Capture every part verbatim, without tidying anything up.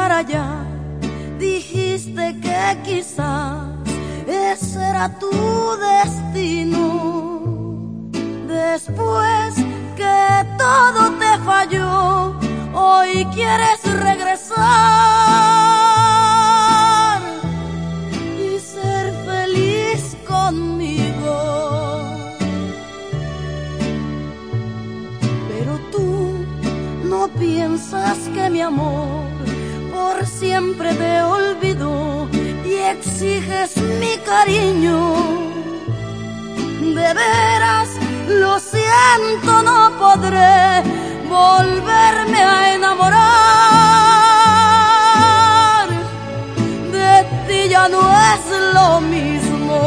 para allá. Dijiste que quizás ese era tu destino. Después que todo te falló, hoy quieres regresar y ser feliz conmigo. Pero tú no piensas que mi amor por siempre te olvidó y exiges mi cariño. De veras, lo siento, no podré volverme a enamorar. De ti ya no es lo mismo.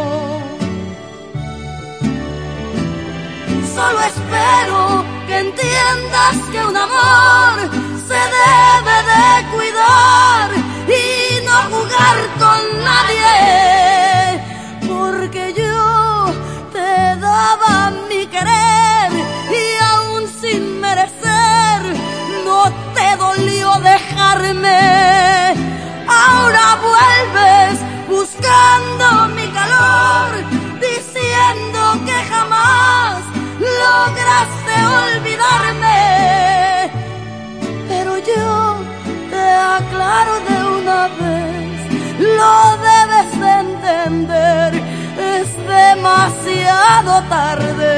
Solo espero que entiendas que un amor se debe de cuidar y no jugar con nadie, porque yo te daba mi querer y aún sin merecer no te dolió dejarme. Ahora vuelves buscando mi calor, diciendo que jamás lograste olvidarme. Pero yo te aclaro de una vez, lo debes de entender, es demasiado tarde.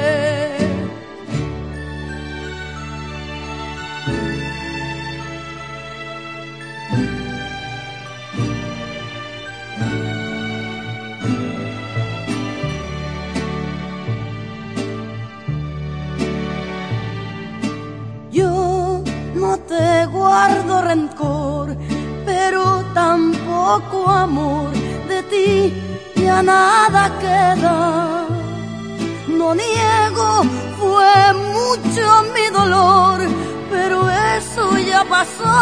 Yo no te guardo rencor, pero tampoco amor. De ti ya nada queda. No niego, fue mucho mi dolor, pero eso ya pasó.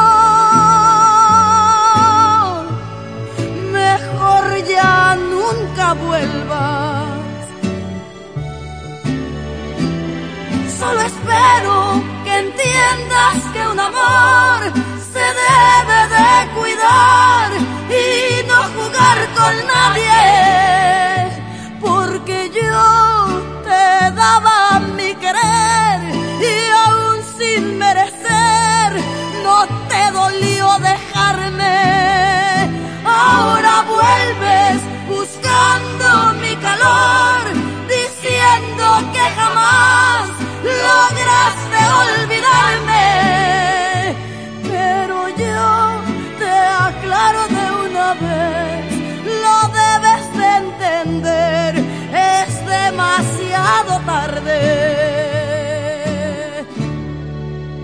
Mejor ya nunca vuelvas. Solo espero que entiendas que un amor se debe de cuidar y no jugar con nadie, porque yo te daba mi querer y aún sin merecer no te dolió dejarme. Ahora vuelves buscando mi calor, diciendo que jamás lograste olvidarme. Pero yo te aclaro de una vez, lo debes de entender, es demasiado tarde.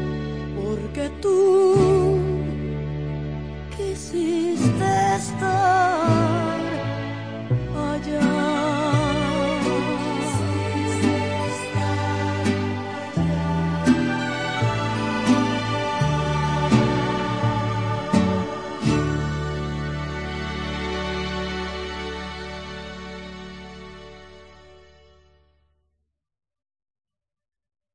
Porque tú quisiste estar